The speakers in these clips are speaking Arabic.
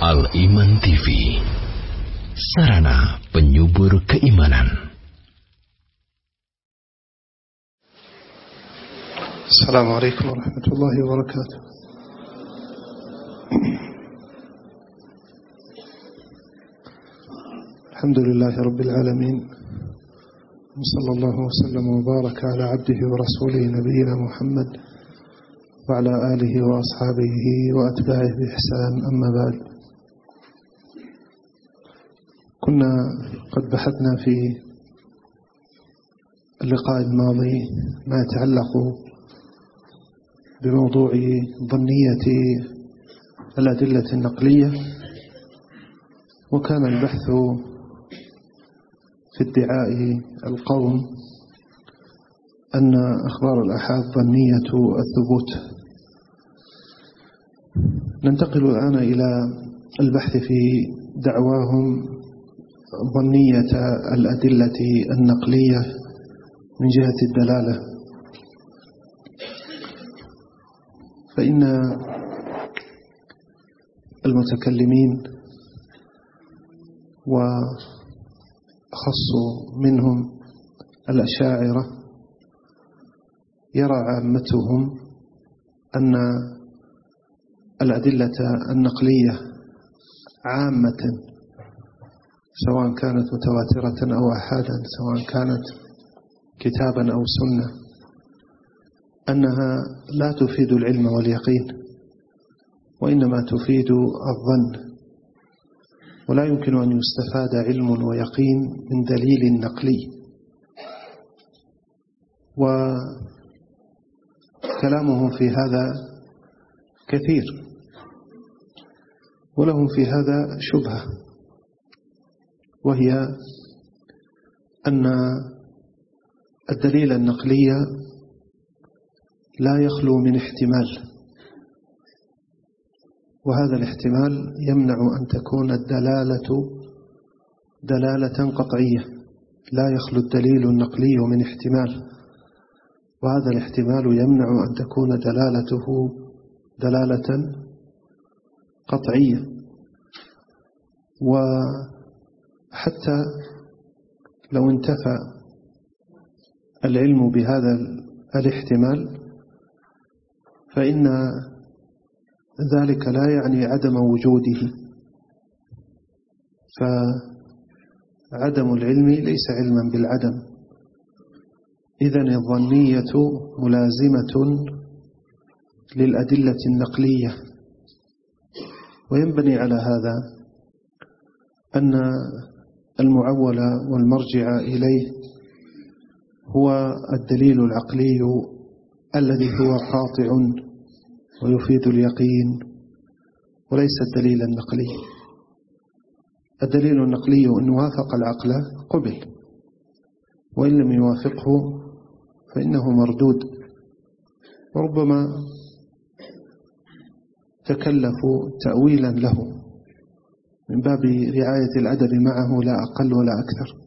Al-Iman TV, sarana penyubur keimanan. Assalamualaikum warahmatullahi wabarakatuh. Alhamdulillahi rabbil alamin. Sallallahu wasallam wa baraka ala abdihi wa rasulihi nabiyyina Muhammad wa ala alihi wa ashabihi wa atba'ihi bi ihsan, amma ba'd. كنا قد بحثنا في اللقاء الماضي ما يتعلق بموضوع ظنية الأدلة النقلية، وكان البحث في ادعاء القوم أن أخبار الآحاد ظنية الثبوت. ننتقل الآن إلى البحث في دعواهم ظنية الأدلة النقلية من جهة الدلالة. فإن المتكلمين وأخص منهم الأشاعرة يرى عامتهم أن الأدلة النقلية عامة، سواء كانت متواترة أو أحادا، سواء كانت كتابا أو سنة، أنها لا تفيد العلم واليقين، وإنما تفيد الظن، ولا يمكن أن يستفاد علم ويقين من دليل نقلي. وكلامهم في هذا كثير، ولهم في هذا شبهة، وهي أن الدليل النقلي لا يخلو من احتمال، وهذا الاحتمال يمنع أن تكون الدلالة دلالة قطعية. لا يخلو الدليل النقلي من احتمال، وهذا الاحتمال يمنع أن تكون دلالته دلالة قطعية. وحتى لو انتفى العلم بهذا الاحتمال فإن ذلك لا يعني عدم وجوده، فعدم العلم ليس علما بالعدم. إذن الظنية ملازمة للأدلة النقلية. وينبني على هذا أن المعول والمرجع إليه هو الدليل العقلي الذي هو قاطع ويفيد اليقين، وليس الدليل النقلي. الدليل النقلي إن وافق العقل قبل، وإن لم يوافقه فإنه مردود. وربما تكلفوا تأويلا له من باب رعاية الأدب معه، لا أقل ولا أكثر.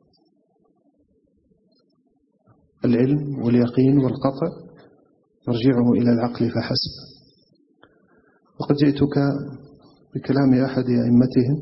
العلم واليقين والقطع نرجعه إلى العقل فحسب. وقد جئتك بكلام أحد أئمتهم،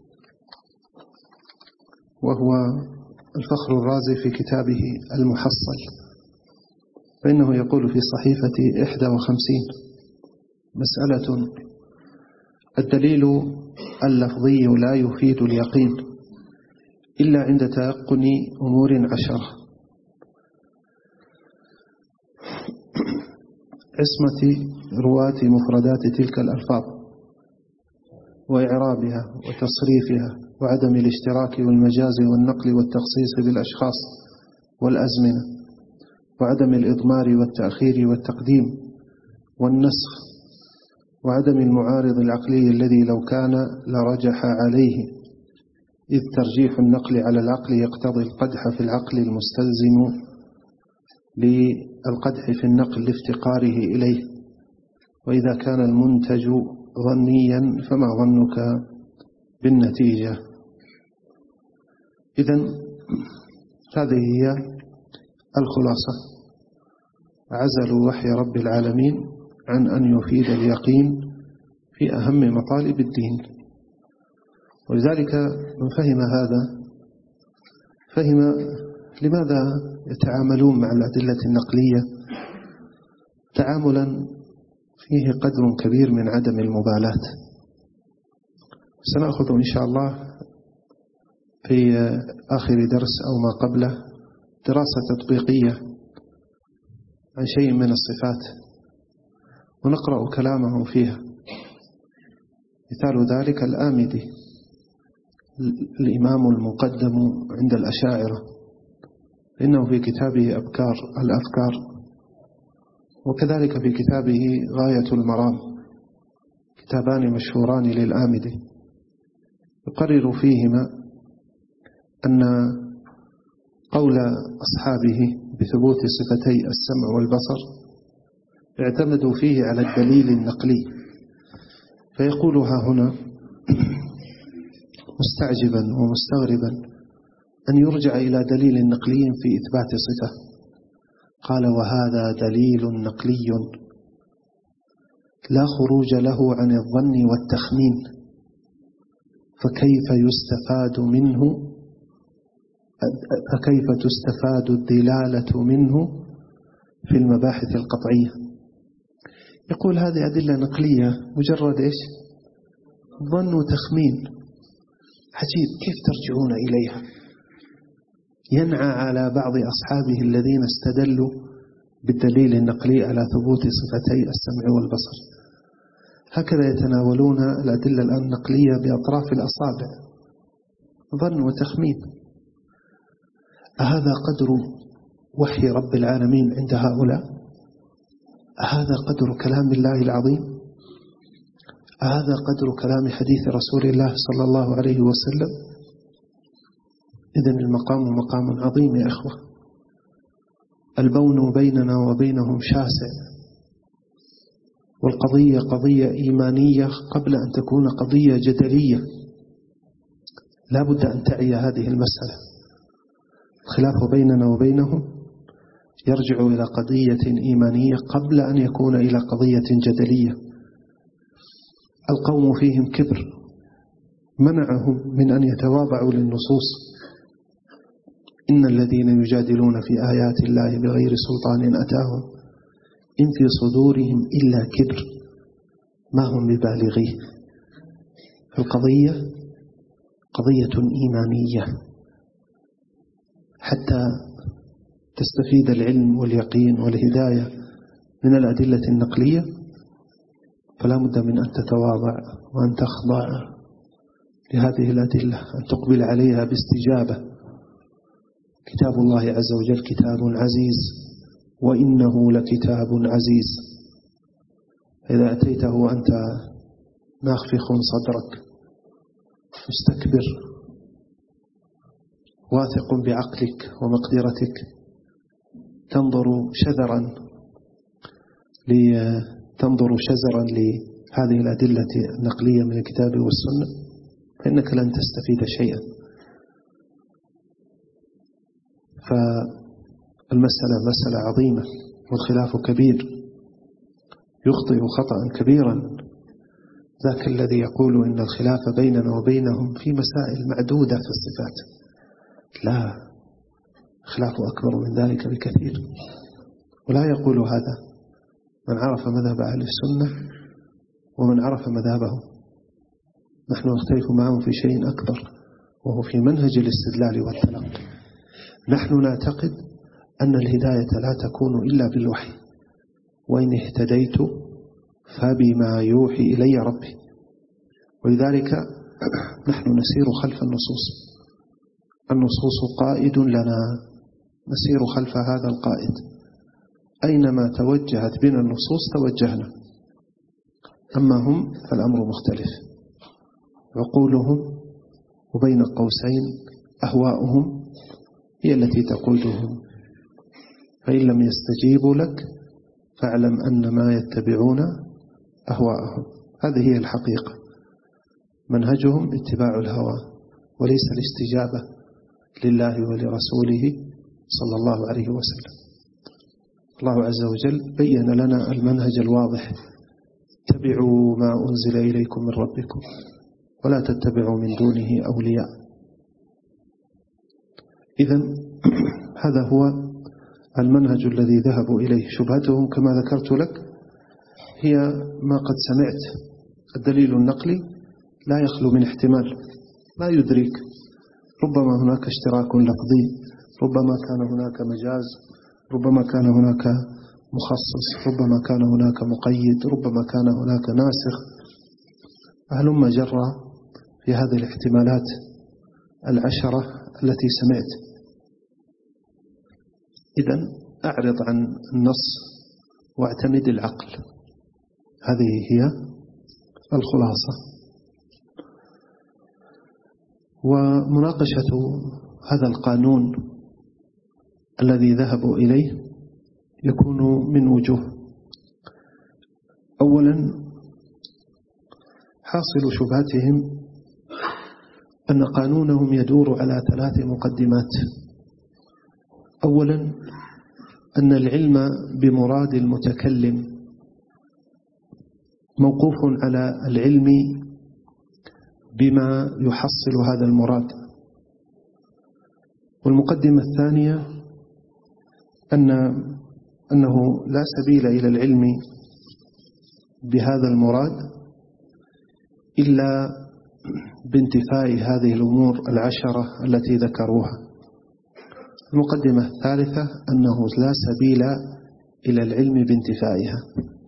وهو الفخر الرازي في كتابه المحصل، فإنه يقول في صحيفة 51: مسألة: الدليل اللفظي لا يفيد اليقين إلا عند تيقن أمور 10: عصمة رواة مفردات تلك الألفاظ، وإعرابها وتصريفها، وعدم الاشتراك والمجاز والنقل والتخصيص بالأشخاص والأزمنة، وعدم الإضمار والتأخير والتقديم والنسخ، وعدم المعارض العقلي الذي لو كان لرجح عليه، إذ ترجيح النقل على العقل يقتضي القدح في العقل المستلزم للقدح في النقل لافتقاره إليه. وإذا كان المنتج ظنيا فما ظنك بالنتيجة؟ إذن هذه هي الخلاصة. عزلوا وحي رب العالمين عن أن يفيد اليقين في أهم مطالب الدين، ولذلك من فهم هذا فهم لماذا يتعاملون مع الأدلة النقلية تعاملا فيه قدر كبير من عدم المبالاة. سنأخذ إن شاء الله في آخر درس أو ما قبله دراسة تطبيقية عن شيء من الصفات ونقرأ كلامه فيها. مثال ذلك الآمدي الإمام المقدم عند الأشاعرة، إنه في كتابه الأفكار، وكذلك في كتابه غاية المرام، كتابان مشهوران للآمدي، يقرر فيهما أن قول أصحابه بثبوت صفتي السمع والبصر اعتمدوا فيه على الدليل النقلي، فيقولها هنا مستعجبا ومستغربا أن يرجع إلى دليل نقلي في إثبات صفة. قال: وهذا دليل نقلي لا خروج له عن الظن والتخمين، فكيف تستفاد الدلالة منه في المباحث القطعية. يقول هذه أدلة نقلية مجرد إيش؟ ظن وتخمين. عجيب كيف ترجعون إليها. ينعى على بعض أصحابه الذين استدلوا بالدليل النقلي على ثبوت صفتي السمع والبصر. هكذا يتناولون الأدلة النقلية بأطراف الأصابع، ظن وتخمين. أهذا قدر وحي رب العالمين عند هؤلاء؟ أهذا قدر كلام الله العظيم؟ أهذا قدر كلام حديث رسول الله صلى الله عليه وسلم؟ إذن المقام مقام عظيم يا إخوة. البون بيننا وبينهم شاسع، والقضية قضية إيمانية قبل أن تكون قضية جدلية. لا بد أن تعي هذه المسألة. الخلاف بيننا وبينهم يرجع إلى قضية إيمانية قبل أن يكون إلى قضية جدلية. القوم فيهم كبر منعهم من أن يتواضعوا للنصوص. إن الذين يجادلون في آيات الله بغير سلطان أتاهم إن في صدورهم إلا كبر ما هم ببالغيه. القضية قضية إيمانية. حتى تستفيد العلم واليقين والهداية من الأدلة النقلية فلا بد من أن تتواضع وأن تخضع لهذه الأدلة، أن تقبل عليها باستجابة. كتاب الله عز وجل كتاب عزيز، وإنه لكتاب عزيز. إذا أتيته وأنت ناخفخ صدرك مستكبر واثق بعقلك ومقدرتك تنظر شزرا لهذه الأدلة النقلية من الكتاب والسنة، فإنك لن تستفيد شيئا. فالمسألة مسألة عظيمة والخلاف كبير، يخطئ خطأ كبيرا ذاك الذي يقول إن الخلاف بيننا وبينهم في مسائل معدودة في الصفات. لا، خلاف أكبر من ذلك بكثير. ولا يقول هذا من عرف مذهب أهل السنة ومن عرف مذهبهم. نحن نختلف معهم في شيء أكبر، وهو في منهج الاستدلال والتلقي. نحن نعتقد أن الهداية لا تكون إلا بالوحي، وإن اهتديت فبما يوحي إلي ربي. ولذلك نحن نسير خلف النصوص. النصوص قائد لنا، نسير خلف هذا القائد. أينما توجهت بنا النصوص توجهنا. أما هم فالأمر مختلف. عقولهم وبين قوسين أهواؤهم هي التي تقودهم. فإن لم يستجيبوا لك فاعلم أن ما يتبعون أهواءهم. هذه هي الحقيقة. منهجهم اتباع الهوى وليس الاستجابة لله ولرسوله صلى الله عليه وسلم. الله عز وجل بين لنا المنهج الواضح: اتبعوا ما أنزل إليكم من ربكم ولا تتبعوا من دونه أولياء. إذن هذا هو المنهج الذي ذهبوا إليه. شبهتهم كما ذكرت لك هي ما قد سمعت. الدليل النقلي لا يخلو من احتمال، لا يدرك. ربما هناك اشتراك لفظي، ربما كان هناك مجاز، ربما كان هناك مخصص، ربما كان هناك مقيد، ربما كان هناك ناسخ. هلم جرى في هذه الاحتمالات 10 التي سمعت. إذن أعرض عن النص واعتمد العقل. هذه هي الخلاصة. ومناقشة هذا القانون الذي ذهبوا إليه يكون من وجوه. أولا، حاصل شبهتهم أن قانونهم يدور على 3 مقدمات. أولا، أن العلم بمراد المتكلم موقوف على العلم بما يحصل هذا المراد. والمقدمة الثانية أنه لا سبيل إلى العلم بهذا المراد إلا بانتفاء هذه الأمور 10 التي ذكروها. المقدمة الثالثة أنه لا سبيل إلى العلم بانتفائها.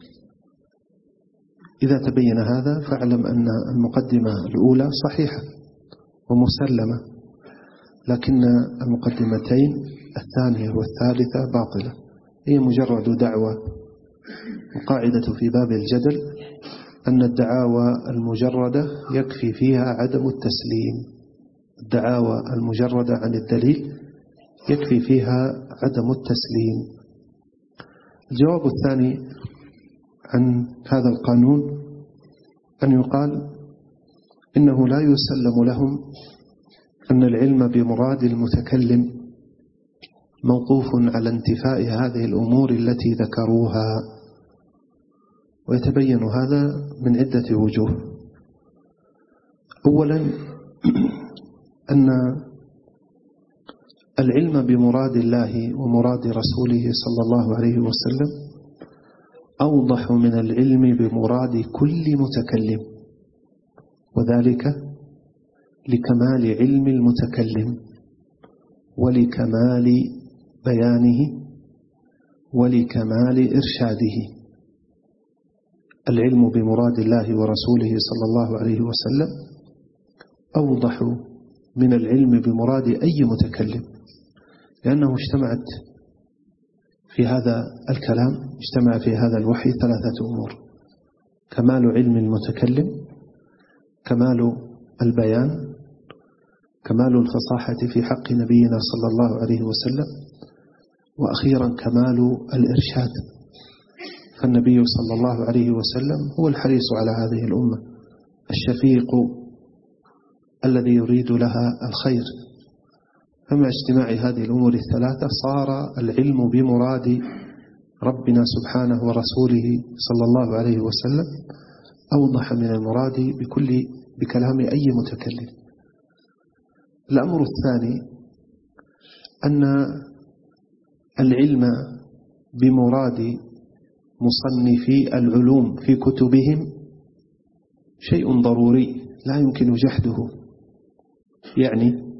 إذا تبين هذا فاعلم أن المقدمة الأولى صحيحة ومسلمة، لكن المقدمتين الثانية والثالثة باطلة. هي مجرد دعوة. القاعدة في باب الجدل أن الدعاوى المجردة يكفي فيها عدم التسليم. الدعاوى المجردة عن الدليل يكفي فيها عدم التسليم. الجواب الثاني عن هذا القانون أن يقال إنه لا يسلم لهم أن العلم بمراد المتكلم موقوف على انتفاء هذه الأمور التي ذكروها. ويتبين هذا من عدة وجوه. أولا، أن العلم بمراد الله ومراد رسوله صلى الله عليه وسلم أوضح من العلم بمراد كل متكلم، وذلك لكمال علم المتكلم ولكمال بيانه ولكمال إرشاده. العلم بمراد الله ورسوله صلى الله عليه وسلم أوضح من العلم بمراد أي متكلم، لأنه اجتمعت في هذا الكلام، اجتمع في هذا الوحي 3 أمور: كمال علم المتكلم، كمال البيان، كمال الفصاحة في حق نبينا صلى الله عليه وسلم، وأخيرا كمال الإرشاد. فالنبي صلى الله عليه وسلم هو الحريص على هذه الأمة، الشفيق الذي يريد لها الخير. فمع اجتماع هذه الأمور 3 صار العلم بمراد ربنا سبحانه ورسوله صلى الله عليه وسلم أوضح من المراد بكلام أي متكلم. الأمر الثاني أن العلم بمراد مصنفي العلوم في كتبهم شيء ضروري لا يمكن جحده. يعني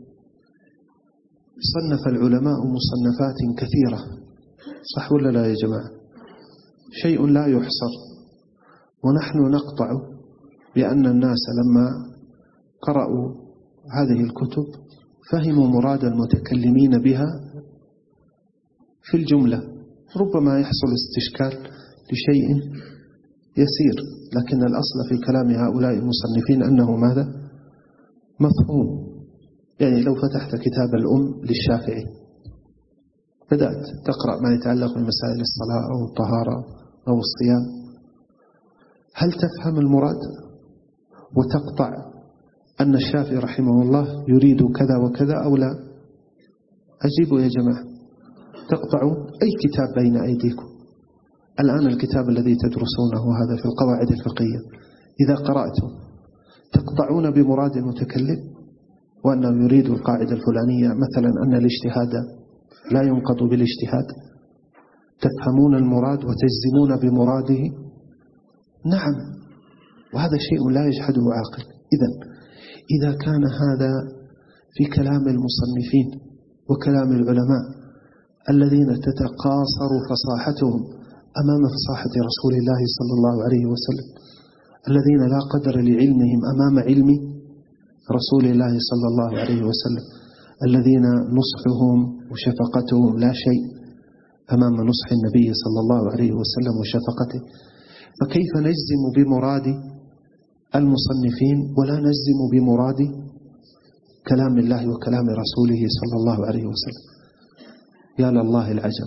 صنف العلماء مصنفات كثيرة، صح ولا لا يا جماعة؟ شيء لا يحصر. ونحن نقطع بأن الناس لما قرأوا هذه الكتب فهموا مراد المتكلمين بها في الجملة. ربما يحصل استشكال لشيء يسير، لكن الأصل في كلام هؤلاء المصنفين أنه ماذا؟ مفهوم. يعني لو فتحت كتاب الأم للشافعي بدأت تقرأ ما يتعلق بمسائل الصلاة أو الطهارة أو الصيام، هل تفهم المراد وتقطع أن الشافعي رحمه الله يريد كذا وكذا أو لا؟ أجيبوا يا جماعة. تقطعوا أي كتاب بين أيديكم الآن، الكتاب الذي تدرسونه هذا في القواعد الفقهية، إذا قرأته تقطعون بمراد المتكلم وأنه يريد القاعدة الفلانية، مثلا أن الاجتهاد لا ينقض بالاجتهاد، تفهمون المراد وتجزمون بمراده. نعم، وهذا شيء لا يجحده عاقل. إذا كان هذا في كلام المصنفين وكلام العلماء الذين تتقاصر فصاحتهم أمام فصاحة رسول الله صلى الله عليه وسلم، الذين لا قدر لعلمهم أمام علم رسول الله صلى الله عليه وسلم، الذين نصحهم وشفقتهم لا شيء أمام نصح النبي صلى الله عليه وسلم وشفقته، فكيف نجزم بمراد المصنفين ولا نجزم بمراد كلام الله وكلام رسوله صلى الله عليه وسلم؟ يا لله العجب.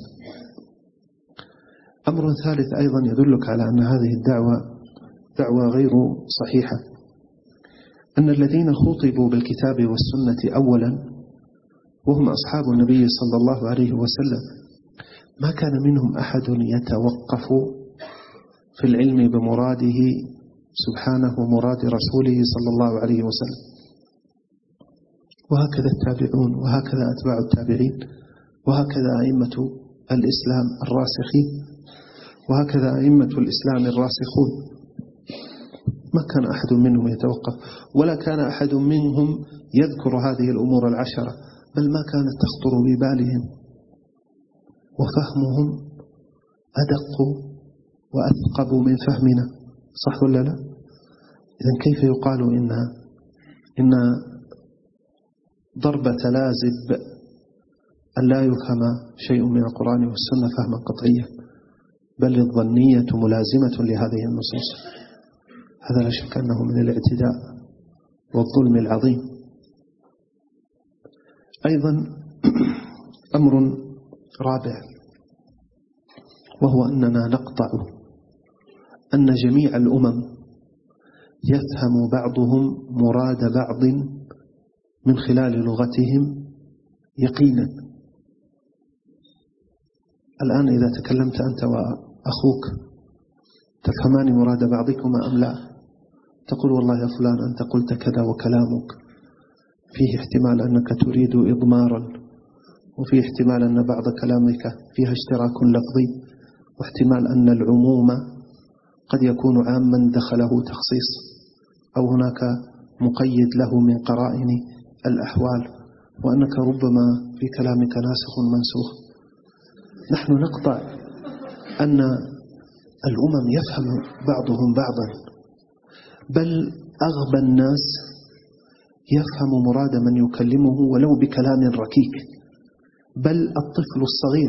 أمر ثالث أيضا يدلك على أن هذه الدعوة دعوة غير صحيحة، أن الذين خطبوا بالكتاب والسنة أولا وهم أصحاب النبي صلى الله عليه وسلم ما كان منهم أحد يتوقف في العلم بمراده سبحانه ومراد رسوله صلى الله عليه وسلم، وهكذا التابعون وهكذا أتباع التابعين وهكذا أئمة الإسلام الراسخين وهكذا أئمة الإسلام الراسخون، ما كان أحد منهم يتوقف ولا كان أحد منهم يذكر هذه الأمور العشرة، بل ما كانت تخطر ببالهم، وفهمهم أدق وأثقب من فهمنا، صح ولا لا؟ إذن كيف يقال إن ضربة لازب أن لا يفهم شيء من القرآن والسنة فهما قطعيا، بل الظنية ملازمة لهذه النصوص؟ هذا لا شك أنه من الاعتداء والظلم العظيم. أيضا أمر رابع، وهو أننا نقطع أن جميع الأمم يفهم بعضهم مراد بعض من خلال لغتهم يقينا. الآن إذا تكلمت أنت وأخوك تفهمان مراد بعضكما أم لا؟ تقول والله يا فلان أنت قلت كذا وكلامك فيه احتمال أنك تريد إضمارا، وفيه احتمال أن بعض كلامك فيها اشتراك لفظي، واحتمال أن العموم قد يكون عاما دخله تخصيص، أو هناك مقيد له من قرائن الأحوال، وأنك ربما في كلامك ناسخ منسوخ. نحن نقطع أن الأمم يفهم بعضهم بعضا، بل أغبى الناس يفهم مراد من يكلمه ولو بكلام ركيك، بل الطفل الصغير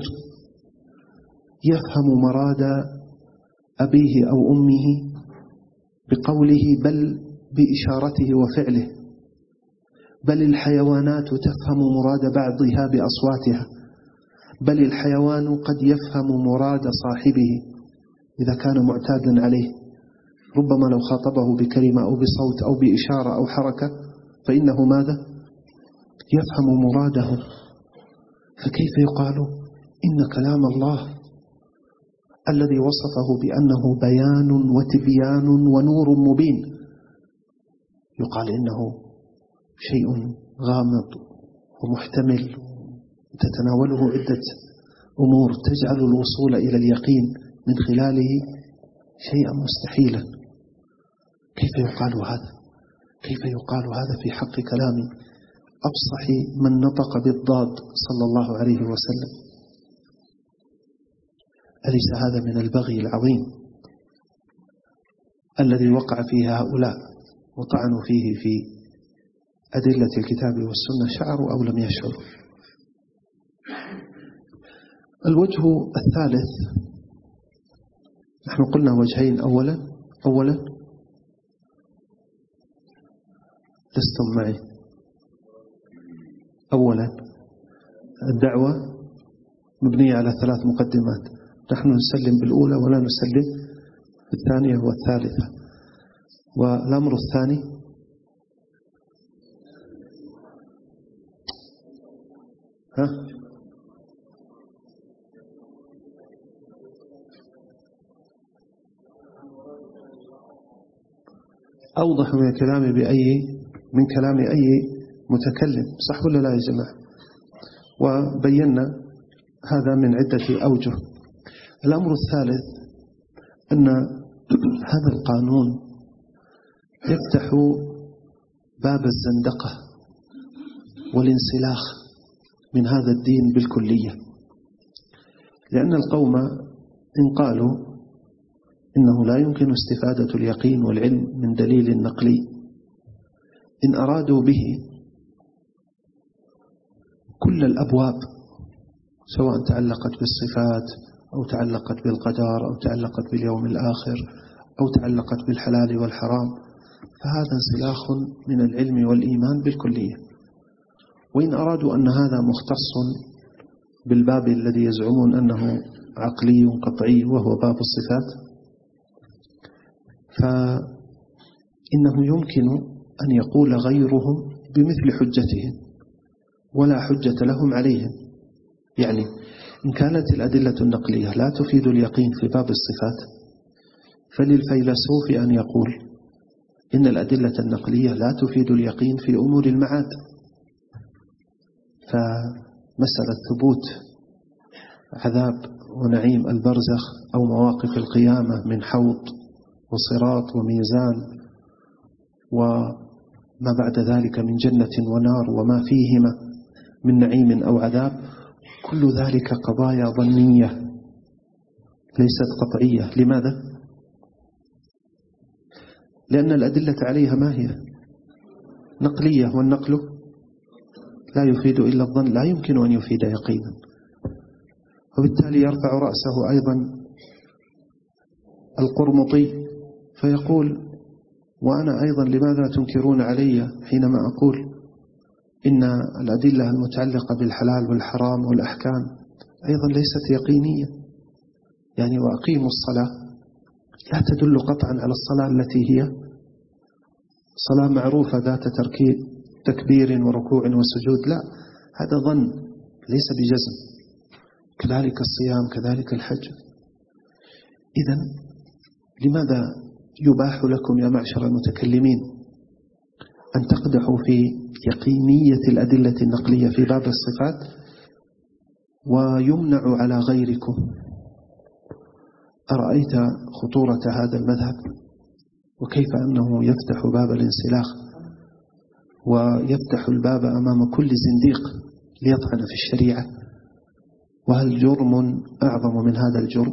يفهم مراد أبيه أو أمه بقوله بل بإشارته وفعله، بل الحيوانات تفهم مراد بعضها بأصواتها، بل الحيوان قد يفهم مراد صاحبه إذا كان معتادا عليه، ربما لو خاطبه بكلمة أو بصوت أو بإشارة أو حركة فإنه ماذا؟ يفهم مراده. فكيف يقال إن كلام الله الذي وصفه بأنه بيان وتبيان ونور مبين يقال إنه شيء غامض ومحتمل تتناوله عدة أمور تجعل الوصول إلى اليقين من خلاله شيئا مستحيلا؟ كيف يقال هذا؟ كيف يقال هذا في حق كلام أفصح من نطق بالضاد صلى الله عليه وسلم؟ أليس هذا من البغي العظيم الذي وقع فيه هؤلاء وطعنوا فيه في أدلة الكتاب والسنة، شعروا أو لم يشعروا؟ الوجه الثالث، نحن قلنا وجهين. أولا لستم معي. أولا الدعوة مبنية على 3 مقدمات، نحن نسلم بالأولى ولا نسلم بالثانية والثالثة. والأمر الثاني أوضح من كلام أي متكلم، صح ولا لا يا جماعة؟ وبينا هذا من عدة أوجه. الأمر الثالث أن هذا القانون يفتح باب الزندقة والانسلاخ من هذا الدين بالكلية، لأن القوم إن قالوا إنه لا يمكن استفادة اليقين والعلم من دليل نقلي، إن أرادوا به كل الأبواب سواء تعلقت بالصفات أو تعلقت بالقدر أو تعلقت باليوم الآخر أو تعلقت بالحلال والحرام، فهذا انسلاخ من العلم والإيمان بالكلية. وإن أرادوا أن هذا مختص بالباب الذي يزعمون أنه عقلي قطعي وهو باب الصفات، فإنه يمكن أن يقول غيرهم بمثل حجتهم ولا حجة لهم عليهم. يعني إن كانت الأدلة النقلية لا تفيد اليقين في باب الصفات، فللفيلسوف أن يقول إن الأدلة النقلية لا تفيد اليقين في أمور المعاد. فمسألة ثبوت عذاب ونعيم البرزخ أو مواقف القيامة من حوض وصراط وميزان وما بعد ذلك من جنة ونار وما فيهما من نعيم أو عذاب، كل ذلك قضايا ظنية ليست قطعية. لماذا؟ لأن الأدلة عليها ما هي؟ نقلية، والنقل لا يفيد إلا الظن، لا يمكن أن يفيد يقينا. وبالتالي يرفع رأسه أيضا القرمطي فيقول: وأنا أيضا لماذا تنكرون علي حينما أقول إن الأدلة المتعلقة بالحلال والحرام والأحكام أيضا ليست يقينية؟ يعني وأقيموا الصلاة لا تدل قطعا على الصلاة التي هي صلاة معروفة ذات تكبير وركوع وسجود، لا، هذا ظن ليس بجزم. كذلك الصيام، كذلك الحج. إذن لماذا يباح لكم يا معشر المتكلمين أن تقدحوا في يقينية الأدلة النقلية في باب الصفات ويمنع على غيركم؟ أرأيت خطورة هذا المذهب وكيف أنه يفتح باب الانسلاخ ويفتح الباب أمام كل زنديق ليطعن في الشريعة؟ وهل جرم أعظم من هذا الجرم؟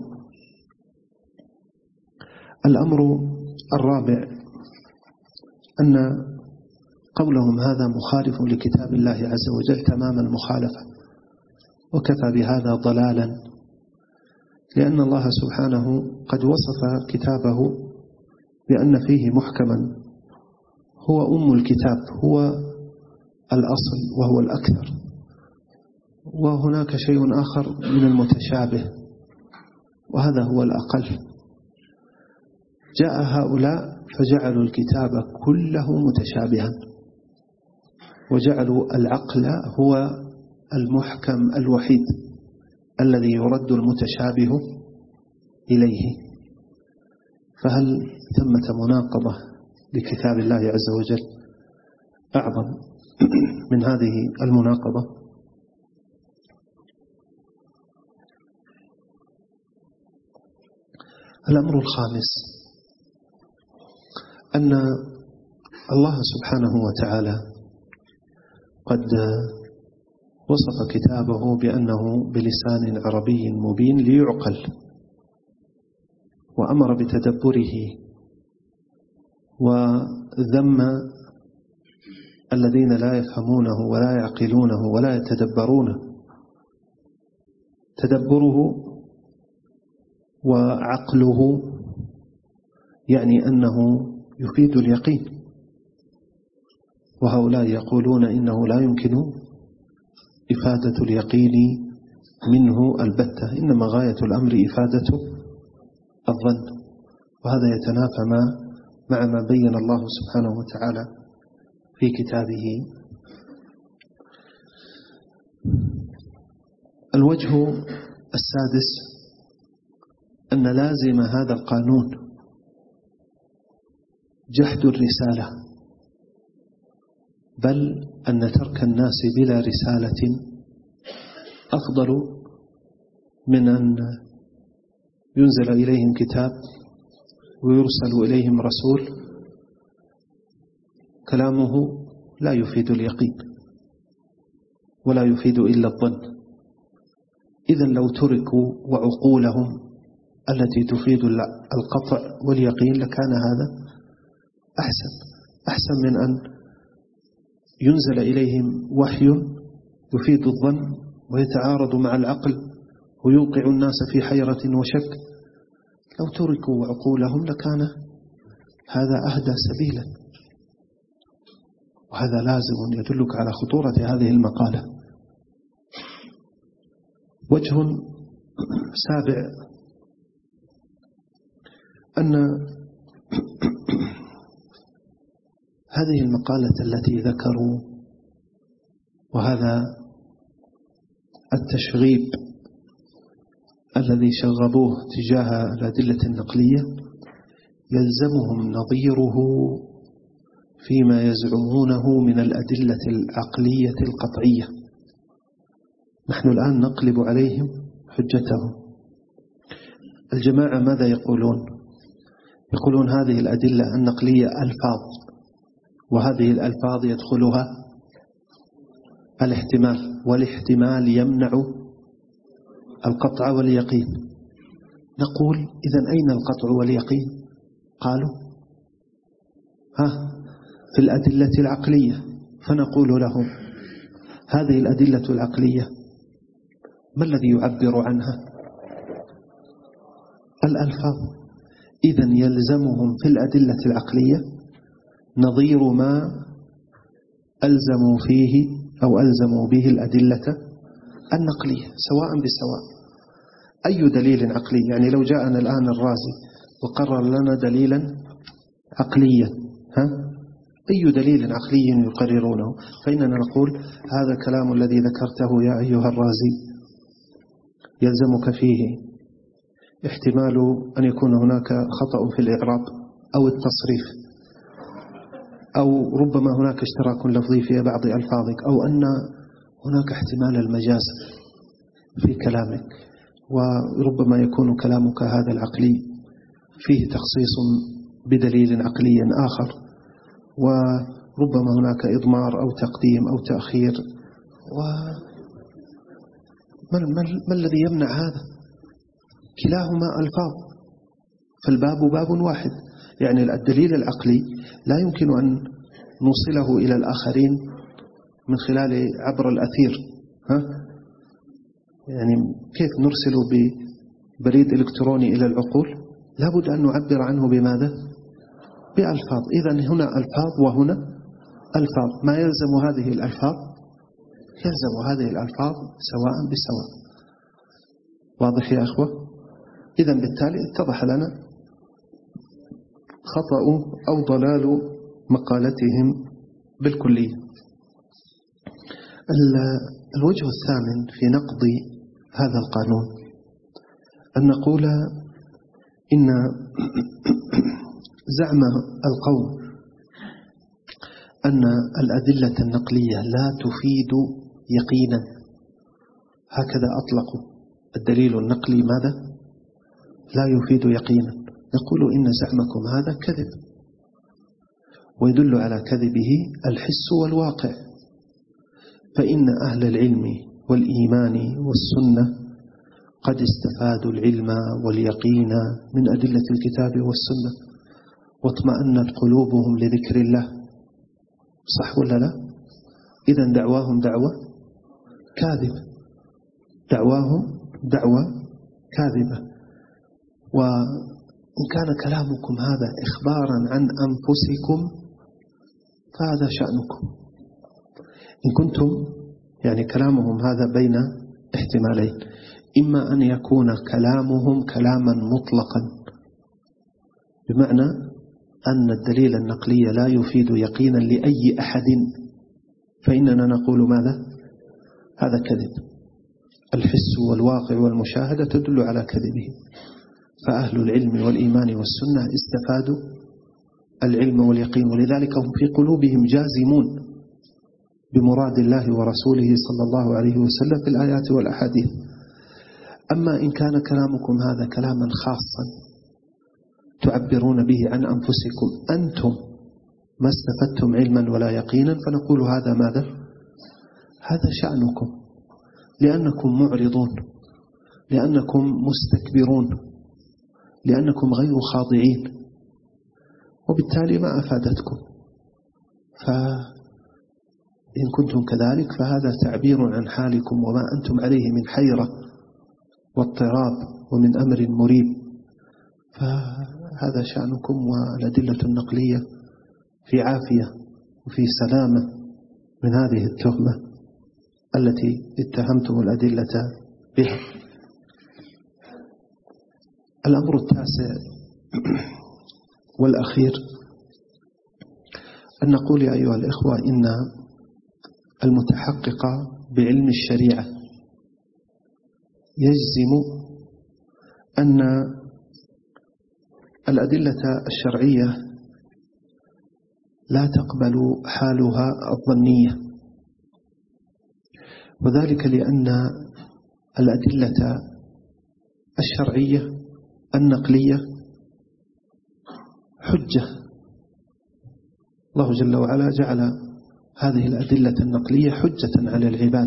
الأمر الرابع أن قولهم هذا مخالف لكتاب الله عز وجل تمام المخالفة، وكفى بهذا ضلالا، لأن الله سبحانه قد وصف كتابه بأن فيه محكما هو أم الكتاب، هو الأصل وهو الأكثر، وهناك شيء آخر من المتشابه وهذا هو الأقل. جاء هؤلاء فجعلوا الكتاب كله متشابها وجعلوا العقل هو المحكم الوحيد الذي يرد المتشابه إليه. فهل ثمة مناقضة لكتاب الله عز وجل أعظم من هذه المناقضة؟ الأمر الخامس أن الله سبحانه وتعالى قد وصف كتابه بأنه بلسان عربي مبين ليعقل، وأمر بتدبره، وذم الذين لا يفهمونه ولا يعقلونه ولا يتدبرونه. تدبره وعقله يعني أنه يفيد اليقين، وهؤلاء يقولون إنه لا يمكن إفادة اليقين منه البتة، إنما غاية الأمر إفادة الظن. وهذا يتنافى مع ما بين الله سبحانه وتعالى في كتابه. الوجه السادس أن لازم هذا القانون جحد الرسالة، بل أن ترك الناس بلا رسالة أفضل من أن ينزل إليهم كتاب ويرسل إليهم رسول كلامه لا يفيد اليقين ولا يفيد إلا الظن. إذن لو تركوا وعقولهم التي تفيد القطع واليقين لكان هذا أحسن من أن ينزل إليهم وحي يفيد الظن ويتعارض مع العقل ويوقع الناس في حيرة وشك. لو تركوا وعقولهم لكان هذا أهدى سبيلا. وهذا لازم يدلك على خطورة هذه المقالة. وجه سابع أن هذه المقالة التي ذكروا وهذا التشغيب الذي شغبوه تجاه الأدلة النقلية يلزمهم نظيره فيما يزعمونه من الأدلة العقلية القطعية. نحن الآن نقلب عليهم حجتهم. الجماعة ماذا يقولون؟ يقولون هذه الأدلة النقلية ألفاظ، وهذه الألفاظ يدخلها الاحتمال، والاحتمال يمنع القطع واليقين. نقول إذن أين القطع واليقين؟ قالوا في الأدلة العقلية. فنقول لهم هذه الأدلة العقلية ما الذي يعبر عنها؟ الألفاظ. إذن يلزمهم في الأدلة العقلية نظير ما ألزموا فيه أو ألزموا به الأدلة النقلية سواء بسواء. أي دليل عقلي، يعني لو جاءنا الآن الرازي وقرر لنا دليلا عقليا، أي دليل عقلي يقررونه؟ فإننا نقول هذا الكلام الذي ذكرته يا أيها الرازي يلزمك فيه احتمال أن يكون هناك خطأ في الإعراب أو التصريف، أو ربما هناك اشتراك لفظي في بعض ألفاظك، أو أن هناك احتمال المجاز في كلامك، وربما يكون كلامك هذا العقلي فيه تخصيص بدليل عقلي آخر، وربما هناك إضمار أو تقديم أو تأخير. ما الذي يمنع هذا؟ كلاهما ألفاظ، فالباب باب واحد. يعني الدليل العقلي لا يمكن أن نوصله إلى الآخرين من خلال عبر الأثير. يعني كيف نرسل ببريد إلكتروني إلى العقول؟ لابد أن نعبر عنه بماذا؟ بألفاظ. إذن هنا ألفاظ وهنا ألفاظ. ما يلزم هذه الألفاظ؟ يلزم هذه الألفاظ سواء بسواء. واضح يا أخوة؟ إذن بالتالي اتضح لنا خطأ أو ضلال مقالتهم بالكلية. الوجه الثامن في نقض هذا القانون أن نقول إن زعم القوم أن الأدلة النقلية لا تفيد يقينا، هكذا أطلقوا الدليل النقلي ماذا؟ لا يفيد يقينا. نقول إن زعمكم هذا كذب، ويدل على كذبه الحس والواقع. فإن أهل العلم والإيمان والسنة قد استفادوا العلم واليقين من أدلة الكتاب والسنة، واطمأنت قلوبهم لذكر الله. صح ولا لا؟ إذن دعواهم دعوة كاذبة، دعواهم دعوة كاذبة. وإن كان كلامكم هذا إخبارا عن أنفسكم فهذا شأنكم. إن كنتم يعني كلامهم هذا بين احتمالين: إما أن يكون كلامهم كلاما مطلقا بمعنى أن الدليل النقلي لا يفيد يقينا لأي أحد، فإننا نقول ماذا؟ هذا كذب. الحس والواقع والمشاهدة تدل على كذبه. فأهل العلم والإيمان والسنة استفادوا العلم واليقين، ولذلك هم في قلوبهم جازمون بمراد الله ورسوله صلى الله عليه وسلم في الآيات والأحاديث. أما إن كان كلامكم هذا كلاما خاصا تعبرون به عن أنفسكم أنتم ما استفدتم علما ولا يقينا، فنقول هذا ماذا؟ هذا شأنكم، لأنكم معرضون، لأنكم مستكبرون، لأنكم غير خاضعين، وبالتالي ما أفادتكم. فإن كنتم كذلك فهذا تعبير عن حالكم وما أنتم عليه من حيرة واضطراب ومن أمر مريب، فهذا شأنكم. والأدلة النقلية في عافية وفي سلامة من هذه التهمة التي اتهمتم الأدلة بها. الأمر التاسع والأخير أن نقول يا أيها الإخوة إن المتحقق بعلم الشريعة يجزم أن الأدلة الشرعية لا تقبل حالها الظنية، وذلك لأن الأدلة الشرعية النقلية حجة. الله جل وعلا جعل هذه الأدلة النقلية حجة على العباد،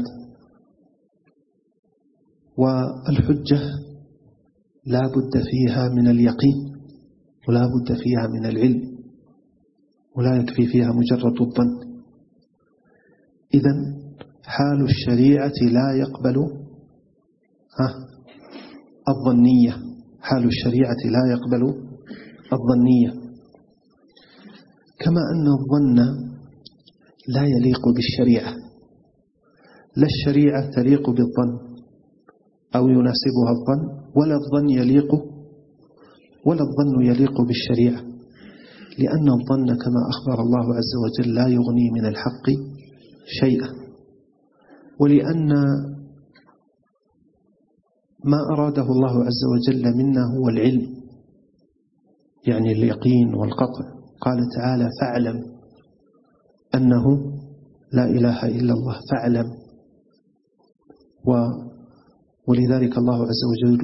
والحجة لا بد فيها من اليقين ولا بد فيها من العلم، ولا يكفي فيها مجرد الظن. إذن حال الشريعة لا يقبل الظنية، حال الشريعة لا يقبل الظنية، كما أن الظن لا يليق بالشريعة. لا الشريعة تليق بالظن أو يناسبها الظن، ولا الظن يليق بالشريعة، لأن الظن كما أخبر الله عز وجل لا يغني من الحق شيئا، ولأن ما أراده الله عز وجل منا هو العلم، يعني اليقين والقطع. قال تعالى: فاعلم أنه لا إله إلا الله، فاعلم. ولذلك الله عز وجل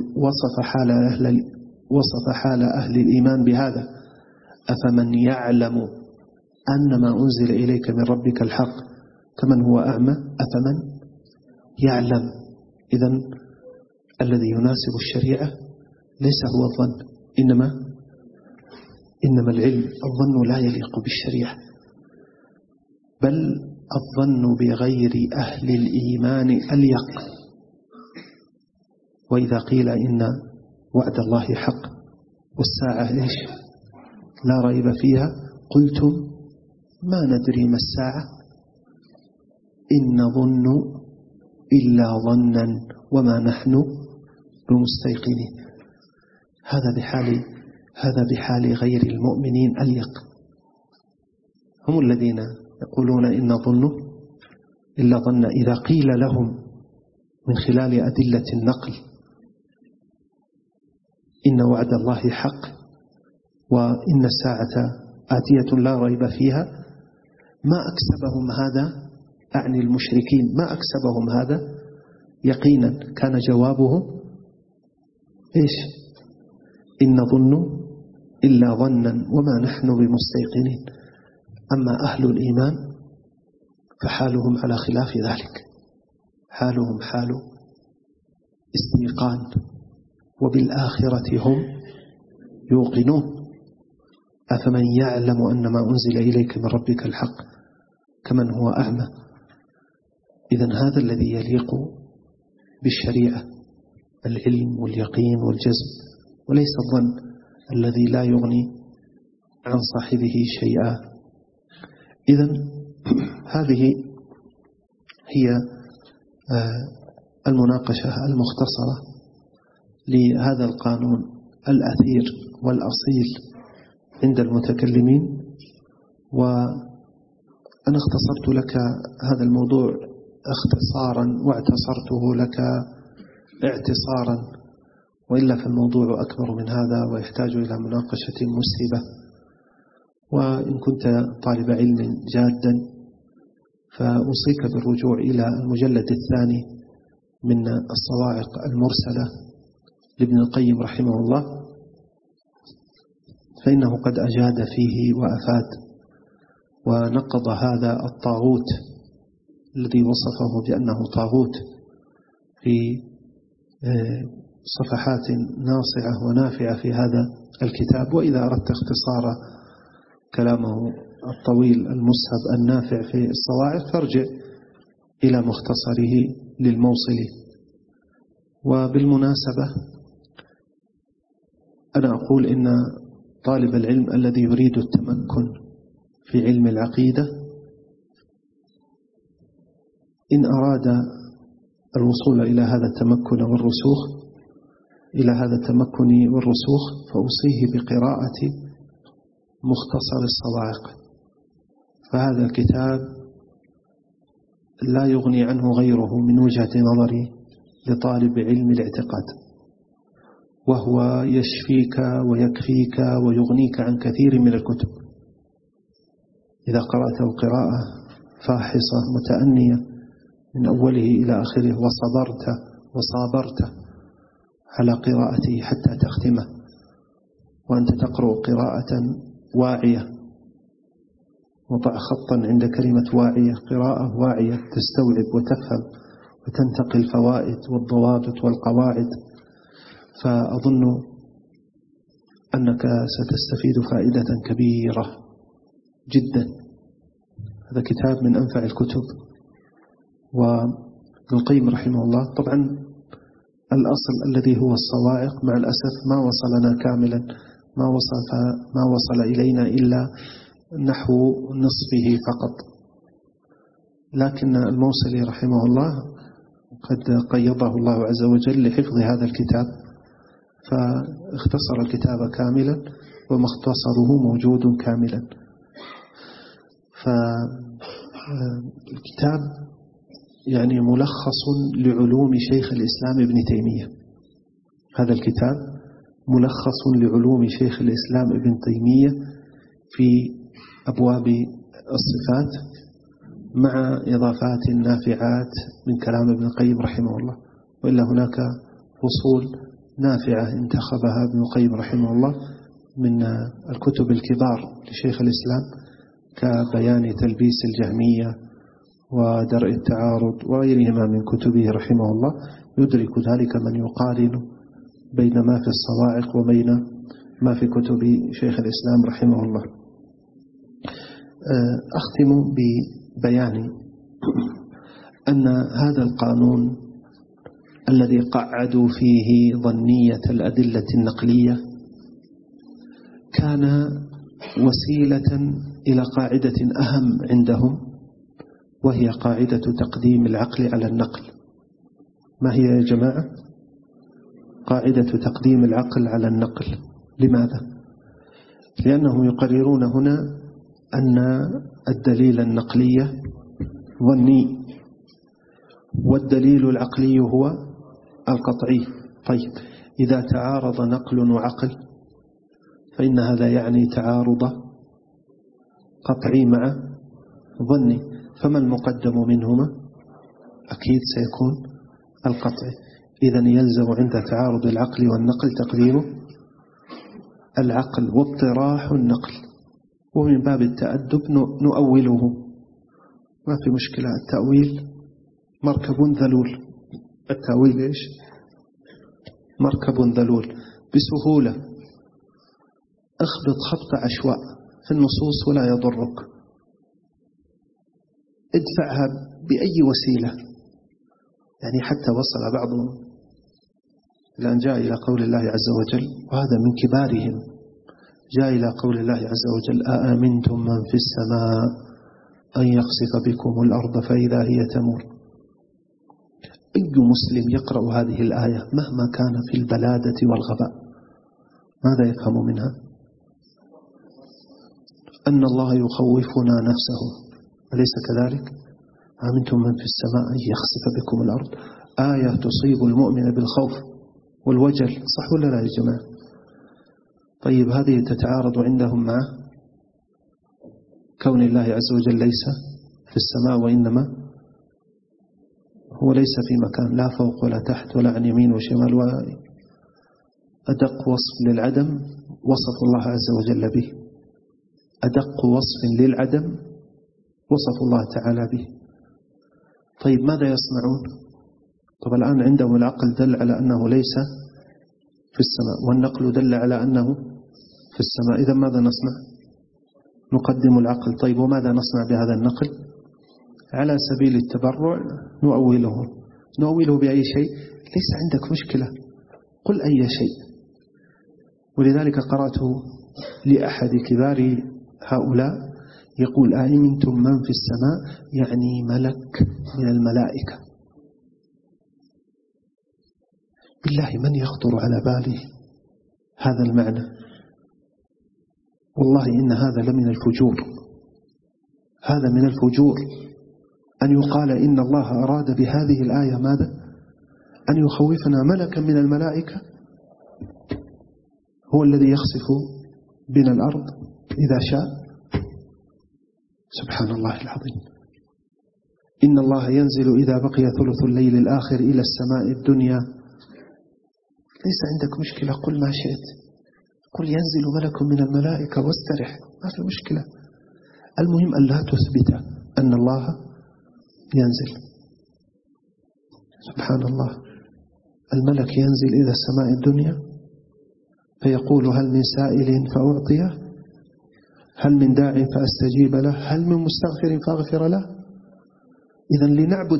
وصف حال أهل الإيمان بهذا: أفمن يعلم أن ما أنزل إليك من ربك الحق كمن هو أعمى أفمن يعلم. إذن الذي يناسب الشريعة ليس هو الظن، إنما العلم. الظن لا يليق بالشريعة، بل الظن بغير أهل الإيمان أليق. وإذا قيل إن وعد الله حق والساعة لا ريب فيها قلتم ما ندري ما الساعة إن نظن إلا ظنا وما نحن بمستيقنين. هذا بحال غير المؤمنين أليق. هم الذين يقولون إن نظن إلا ظنا إذا قيل لهم من خلال أدلة النقل إن وعد الله حق وإن الساعة آتية لا ريب فيها، ما أكسبهم هذا، أعني المشركين، ما أكسبهم هذا يقينا. كان جوابهم إن نظن إلا ظنا وما نحن بمستيقنين. أما أهل الإيمان فحالهم على خلاف ذلك، حالهم حال استيقان، وبالآخرة هم يوقنون. أفمن يعلم أن ما أنزل إليك من ربك الحق كمن هو أعمى. إذن هذا الذي يليق بالشريعة، العلم واليقين والجزم، وليس الظن الذي لا يغني عن صاحبه شيئا. إذن هذه هي المناقشة المختصرة لهذا القانون الأثير والأصيل عند المتكلمين. وأنا اختصرت لك هذا الموضوع اختصارا واعتصرته لك اعتصارا، وإلا فالموضوع أكبر من هذا ويحتاج إلى مناقشة مسهبة. وإن كنت طالب علم جادا فأوصيك بالرجوع إلى المجلد الثاني من الصواعق المرسلة لابن القيم رحمه الله، فإنه قد أجاد فيه وأفاد ونقض هذا الطاغوت الذي وصفه بأنه طاغوت في صفحات ناصعة ونافعة في هذا الكتاب. وإذا أردت اختصار كلامه الطويل المسهب النافع في الصواعق فارجع إلى مختصره للموصلي. وبالمناسبة أنا أقول إن طالب العلم الذي يريد التمكن في علم العقيدة إن أراد الوصول إلى هذا التمكن والرسوخ فأوصيه بقراءة مختصر الصواعق، فهذا الكتاب لا يغني عنه غيره من وجهة نظري لطالب علم الاعتقاد، وهو يشفيك ويكفيك ويغنيك عن كثير من الكتب إذا قرأته قراءة فاحصة متأنية من أوله إلى آخره وصابرت على قراءته حتى تختمه، وأنت تقرأ قراءة واعية، وضع خطا عند كلمة واعية، قراءة واعية تستوعب وتفهم وتنتقي الفوائد والضوابط والقواعد، فأظن أنك ستستفيد فائدة كبيرة جدا. هذا كتاب من أنفع الكتب. وابن القيم رحمه الله طبعا الأصل الذي هو الصواعق مع الأسف ما وصلنا كاملا، ما وصل إلينا إلا نحو نصفه فقط، لكن الموصلي رحمه الله قد قيضه الله عز وجل لحفظ هذا الكتاب فاختصر الكتاب كاملا ومختصره موجود كاملا. فالكتاب يعني ملخص لعلوم شيخ الإسلام ابن تيمية. هذا الكتاب ملخص لعلوم شيخ الإسلام ابن تيمية في أبواب الصفات مع إضافات نافعات من كلام ابن القيم رحمه الله. وإلا هناك فصول نافعة انتخبها ابن القيم رحمه الله من الكتب الكبار لشيخ الإسلام كبيان تلبيس الجهمية ودرء التعارض وغيرهما من كتبه رحمه الله، يدرك ذلك من يقارن بين ما في الصواعق وبين ما في كتب شيخ الإسلام رحمه الله. أختم ببيان أن هذا القانون الذي قعدوا فيه ظنية الأدلة النقلية كان وسيلة إلى قاعدة أهم عندهم، وهي قاعدة تقديم العقل على النقل. ما هي يا جماعة؟ قاعدة تقديم العقل على النقل. لماذا؟ لأنهم يقررون هنا أن الدليل النقلي ظني والدليل العقلي هو القطعي. طيب إذا تعارض نقل وعقل فإن هذا يعني تعارض قطعي مع ظني، فما المقدم منهما؟ أكيد سيكون القطعي. إذن يلزم عند تعارض العقل والنقل تقديم العقل واطراح النقل، ومن باب التأدب نؤوله، ما في مشكلة. التأويل مركب ذلول. التأويل إيش؟ مركب ذلول بسهولة. اخبط خبط عشواء في النصوص ولا يضرك، ادفعها بأي وسيلة. يعني حتى وصل بعضهم لأن جاء إلى قول الله عز وجل، وهذا من كبارهم، جاء إلى قول الله عز وجل: أأمنتم من في السماء أن يخسف بكم الأرض فإذا هي تمور. أي مسلم يقرأ هذه الآية مهما كان في البلادة والغباء ماذا يفهم منها؟ أن الله يخوفنا نفسه، أليس كذلك؟ أأمنتم من في السماء أن يخسف بكم الأرض، آية تصيب المؤمن بالخوف والوجل، صح ولا لا يا جماعة؟ طيب هذه تتعارض عندهم مع كون الله عز وجل ليس في السماء، وإنما هو ليس في مكان لا فوق ولا تحت ولا عن يمين وشمال. وأدق وصف للعدم وصف الله عز وجل به، أدق وصف للعدم وصف الله تعالى به. طيب ماذا يصنعون؟ طب الآن عندهم العقل دل على أنه ليس في السماء، والنقل دل على أنه في السماء، إذا ماذا نصنع؟ نقدم العقل. طيب وماذا نصنع بهذا النقل؟ على سبيل التبرع نؤوله بأي شيء. ليس عندك مشكلة، قل أي شيء. ولذلك قرأت لأحد كبار هؤلاء يقول أأمنتم من في السماء، يعني ملك من الملائكة. بالله من يخطر على باله هذا المعنى؟ والله إن هذا لمن الفجور، هذا من الفجور أن يقال إن الله أراد بهذه الآية ماذا؟ أن يخوفنا ملكا من الملائكة هو الذي يخسف بنا الأرض إذا شاء. سبحان الله العظيم. إن الله ينزل إذا بقي ثلث الليل الآخر إلى السماء الدنيا. ليس عندك مشكلة، قل ما شئت، قل ينزل ملك من الملائكة واسترح، ما في مشكلة. المهم أن لا تثبت أن الله ينزل. سبحان الله. الملك ينزل إلى السماء الدنيا فيقول هل من سائل فأعطيه، هل من داع فأستجيب له، هل من مستغفر فأغفر له. إذن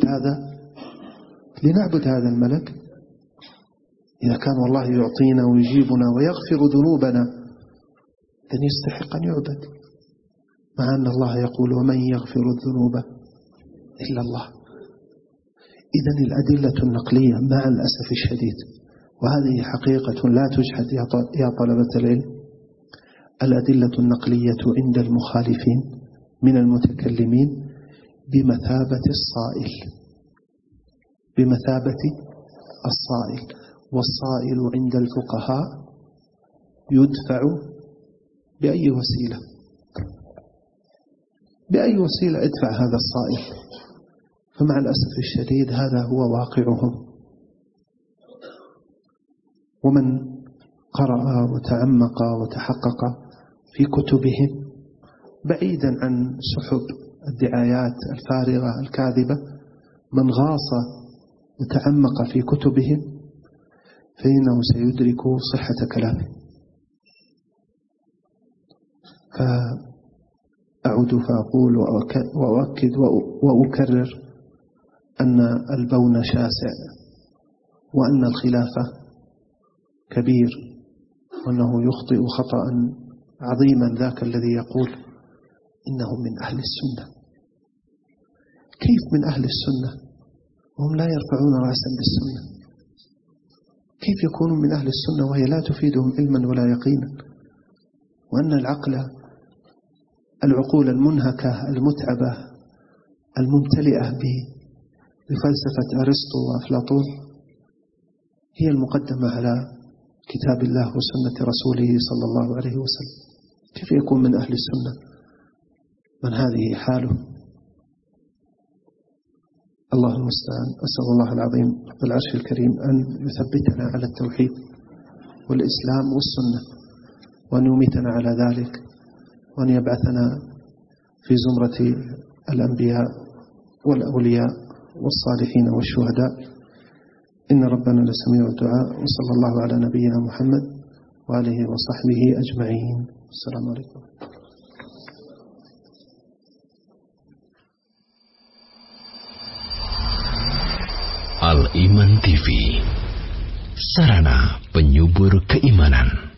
لنعبد هذا الملك. إذا كان والله يعطينا ويجيبنا ويغفر ذنوبنا إذن يستحق أن يعبد، مع أن الله يقول ومن يغفر الذنوب إلا الله. إذن الأدلة النقلية مع الأسف الشديد، وهذه حقيقة لا تجحد يا طلبة العلم، الأدلة النقلية عند المخالفين من المتكلمين بمثابة الصائل. والصائل عند الفقهاء يدفع بأي وسيلة ادفع هذا الصائل. فمع الأسف الشديد هذا هو واقعهم. ومن قرأ وتعمق وتحقق في كتبهم بعيدا عن سحب الدعايات الفارغة الكاذبة، من غاص وتعمق في كتبهم فإنه سيدرك صحة كلامه. فأعود فأقول وأؤكد وأكرر أن البون شاسع، وأن الخلافة كبير، وأنه يخطئ خطأ عظيما ذاك الذي يقول إنهم من أهل السنة. كيف من أهل السنة وهم لا يرفعون رأسا بالسنة؟ كيف يكونوا من أهل السنة وهي لا تفيدهم علما ولا يقينا؟ وأن العقول المنهكة المتعبة الممتلئة بفلسفة أرسطو وأفلاطون هي المقدمة على كتاب الله وسنة رسوله صلى الله عليه وسلم. كيف يكون من أهل السنة من هذه حاله؟ الله المستعان. أسأل الله العظيم رب العرش الكريم أن يثبتنا على التوحيد والإسلام والسنة، وأن يميتنا على ذلك، وأن يبعثنا في زمرة الأنبياء والأولياء والصالحين والشهداء. إن ربنا لسميع الدعاء. وصلى الله على نبينا محمد وآله وصحبه أجمعين. السلام عليكم. Al Iman TV, sarana penyubur keimanan.